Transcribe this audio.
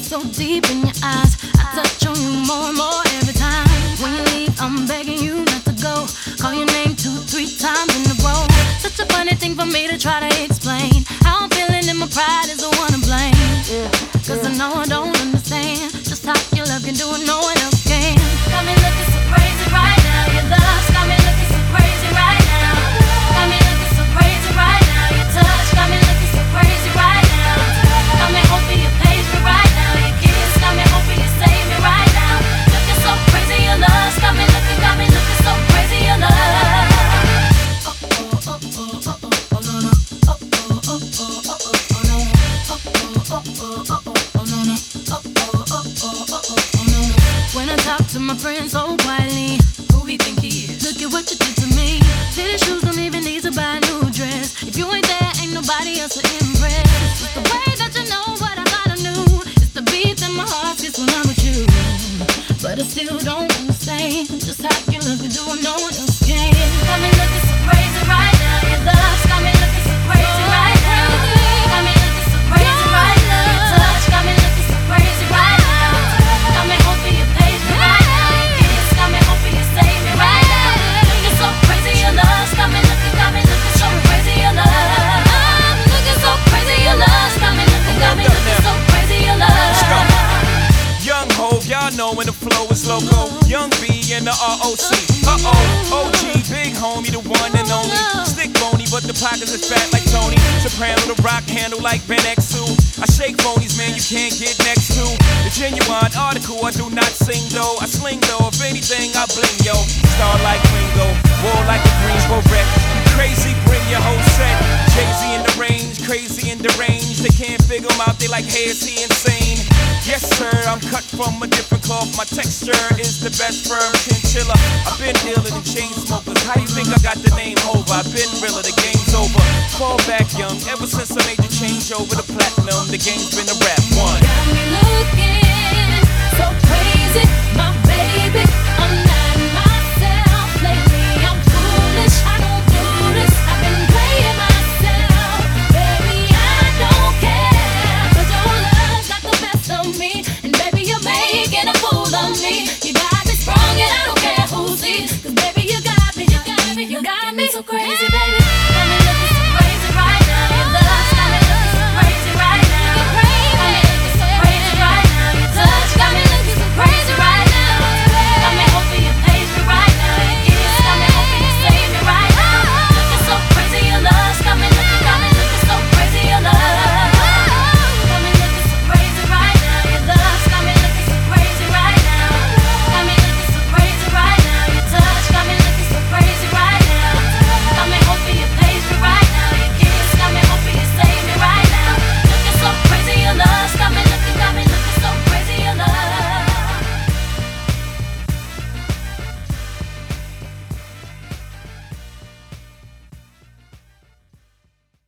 so deep in your eyes. I touch on you more and more every time. When you leave, I'm begging you not to go. Call your name 2-3 times in a row. Such a funny thing for me to try to explain. How I'm feeling and my pride is the one to blame. Cause I know I don't understand just how your love can do it, no one else can. Got me looking so crazy right now. Your love's got me looking so crazy right now. Got me looking so crazy right now. Your touch got me looking so crazy right now. Got me hoping you page me right now. Your kiss got me hoping you save me right now. Looking so crazy, your love's got me looking so crazy, your love. When I talk to my friends so quietly, who he think he is? Look at what you did to me. Fitted shoes don't even need to buy a new dress. If you ain't there, ain't nobody else to impress. It's the way that you know what I thought I knew. It's the beat that my heart gets when I'm with you. But I still don't understand just how you look and do what no one else can. Got me looking so crazy right now. Your love's got me looking so crazy right now. Got me looking so crazy right now. Your touch got me looking so crazy right now. Got me hoping you page me right now. Your kiss got me hoping you save me right now. Looking so crazy, your love's got me looking so crazy, your love. I'm looking so crazy, your love's got me looking so crazy, your love. Young Hov, y'all know when the flow is loco. Young B and the ROC. OG, big homie, the one and only. Stick bony, but the pockets is fat like Tony. Soprano, the rock handle like Ben X2. I shake phonies, man, you can't get next to. The genuine article, I do not sing though. I sling though, if anything, I bling yo. Star like Ringo, war like a Greensboro wreck. Crazy, bring your whole set. Jay-Z in the range, crazy in the range. They can't figure him out, they like, hey, is he insane? Yes, sir, I'm cut from a different cloth. My texture is the best firm chinchilla. I've been dealing in chain smokers. How you think I got the name over? I've been realer, the game's over. Fall back young, ever since I made the change over to platinum. The game's been a rap one. Got me looking